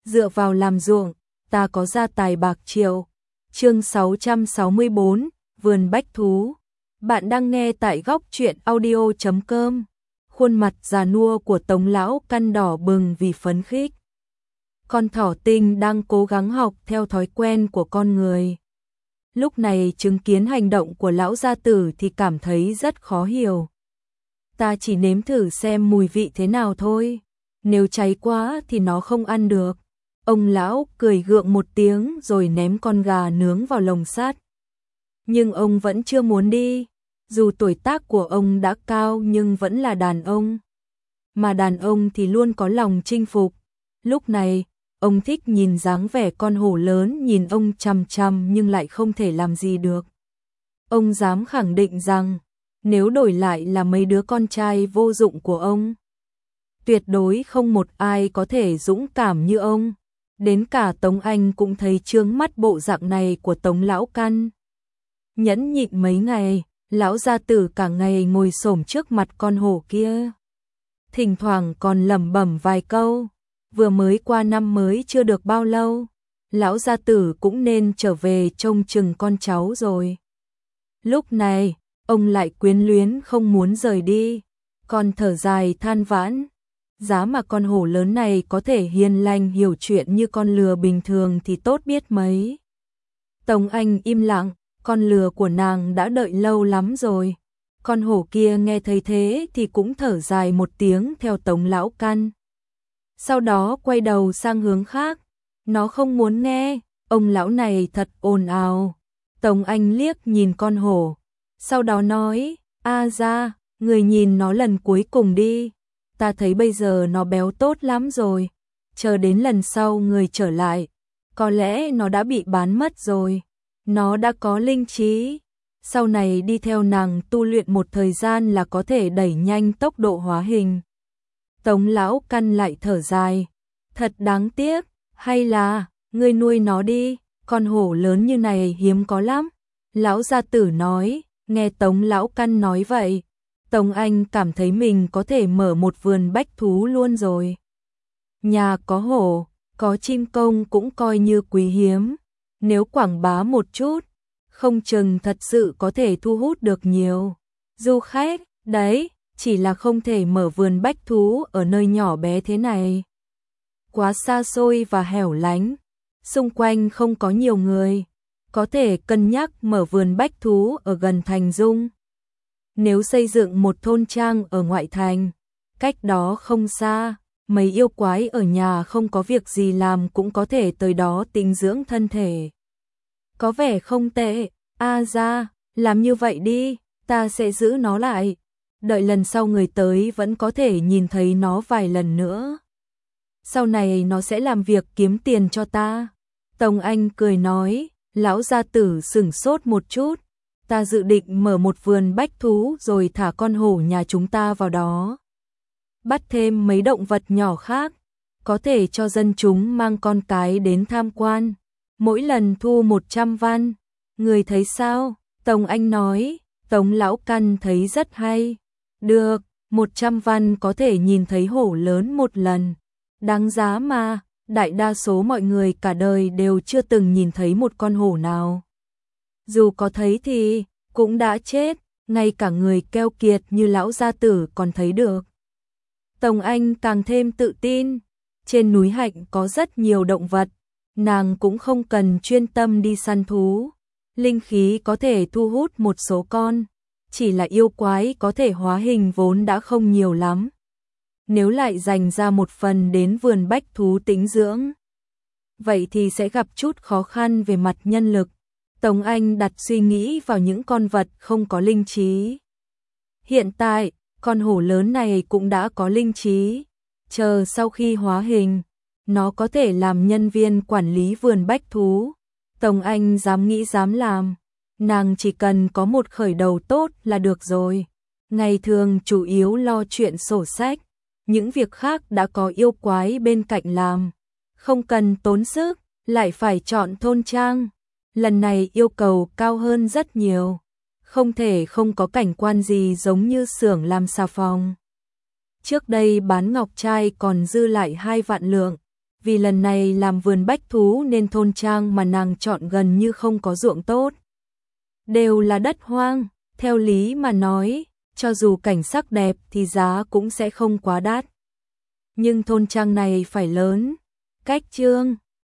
dựa vào làm ruộng, ta có gia tài bạc triệu. Chương 664, Vườn bách thú. Bạn đang nghe tại góc truyện audio.com. Khuôn mặt già nua của Tống lão căn đỏ bừng vì phấn khích. Con thỏ tinh đang cố gắng học theo thói quen của con người. Lúc này chứng kiến hành động của lão gia tử thì cảm thấy rất khó hiểu. Ta chỉ nếm thử xem mùi vị thế nào thôi, nếu cháy quá thì nó không ăn được. Ông lão cười gượng một tiếng rồi ném con gà nướng vào lồng sắt. Nhưng ông vẫn chưa muốn đi, dù tuổi tác của ông đã cao nhưng vẫn là đàn ông. Mà đàn ông thì luôn có lòng chinh phục. Lúc này, ông thích nhìn dáng vẻ con hổ lớn nhìn ông chằm chằm nhưng lại không thể làm gì được. Ông dám khẳng định rằng, nếu đổi lại là mấy đứa con trai vô dụng của ông, tuyệt đối không một ai có thể dũng cảm như ông. Đến cả Tống Anh cũng thấy chướng mắt bộ dạng này của Tống lão căn. Nhẫn nhịn mấy ngày, lão gia tử cả ngày ngồi xổm trước mặt con hổ kia. Thỉnh thoảng còn lẩm bẩm vài câu, vừa mới qua năm mới chưa được bao lâu, lão gia tử cũng nên trở về trông chừng con cháu rồi. Lúc này, ông lại quyến luyến không muốn rời đi, còn thở dài than vãn. Giá mà con hổ lớn này có thể hiền lành hiểu chuyện như con lừa bình thường thì tốt biết mấy. Tống Anh im lặng, con lừa của nàng đã đợi lâu lắm rồi. Con hổ kia nghe thấy thế thì cũng thở dài một tiếng theo Tống lão căn. Sau đó quay đầu sang hướng khác, nó không muốn nghe, ông lão này thật ồn ào. Tống Anh liếc nhìn con hổ, sau đó nói, a ra, người nhìn nó lần cuối cùng đi. Ta thấy bây giờ nó béo tốt lắm rồi, chờ đến lần sau người trở lại, có lẽ nó đã bị bán mất rồi. Nó đã có linh trí, sau này đi theo nàng tu luyện một thời gian là có thể đẩy nhanh tốc độ hóa hình. Tống lão căn lại thở dài, thật đáng tiếc, hay là, ngươi nuôi nó đi, con hổ lớn như này hiếm có lắm. Lão gia tử nói, nghe Tống lão căn nói vậy, Tống Anh cảm thấy mình có thể mở một vườn bách thú luôn rồi. Nhà có hổ, có chim công cũng coi như quý hiếm. Nếu quảng bá một chút, không chừng thật sự có thể thu hút được nhiều du khách. Đấy, chỉ là không thể mở vườn bách thú ở nơi nhỏ bé thế này. Quá xa xôi và hẻo lánh, xung quanh không có nhiều người. Có thể cân nhắc mở vườn bách thú ở gần thành Dung. Nếu xây dựng một thôn trang ở ngoại thành, cách đó không xa, mấy yêu quái ở nhà không có việc gì làm cũng có thể tới đó tĩnh dưỡng thân thể. Có vẻ không tệ, a ra, làm như vậy đi, ta sẽ giữ nó lại. Đợi lần sau người tới vẫn có thể nhìn thấy nó vài lần nữa. Sau này nó sẽ làm việc kiếm tiền cho ta. Tống Anh cười nói, lão gia tử sửng sốt một chút. Ta dự định mở một vườn bách thú rồi thả con hổ nhà chúng ta vào đó. Bắt thêm mấy động vật nhỏ khác, có thể cho dân chúng mang con cái đến tham quan. Mỗi lần thu 100 văn, người thấy sao? Tống Anh nói, Tống lão căn thấy rất hay. Được, 100 văn có thể nhìn thấy hổ lớn một lần. Đáng giá mà, đại đa số mọi người cả đời đều chưa từng nhìn thấy một con hổ nào. Dù có thấy thì cũng đã chết, ngay cả người keo kiệt như lão gia tử còn thấy được. Tống Anh càng thêm tự tin, trên núi Hạnh có rất nhiều động vật, nàng cũng không cần chuyên tâm đi săn thú. Linh khí có thể thu hút một số con, chỉ là yêu quái có thể hóa hình vốn đã không nhiều lắm. Nếu lại dành ra một phần đến vườn bách thú tĩnh dưỡng, vậy thì sẽ gặp chút khó khăn về mặt nhân lực. Tống Anh đặt suy nghĩ vào những con vật không có linh trí. Hiện tại, con hổ lớn này cũng đã có linh trí. Chờ sau khi hóa hình, nó có thể làm nhân viên quản lý vườn bách thú. Tống Anh dám nghĩ dám làm. Nàng chỉ cần có một khởi đầu tốt là được rồi. Ngày thường chủ yếu lo chuyện sổ sách. Những việc khác đã có yêu quái bên cạnh làm. Không cần tốn sức, lại phải chọn thôn trang. Lần này yêu cầu cao hơn rất nhiều. Không thể không có cảnh quan gì giống như xưởng làm xà phòng. Trước đây bán ngọc trai còn dư lại 2 vạn lượng. vì lần này làm vườn bách thú nên thôn trang mà nàng chọn gần như không có ruộng tốt. Đều là đất hoang, theo lý mà nói, cho dù cảnh sắc đẹp thì giá cũng sẽ không quá đắt. Nhưng thôn trang này phải lớn, cách Trương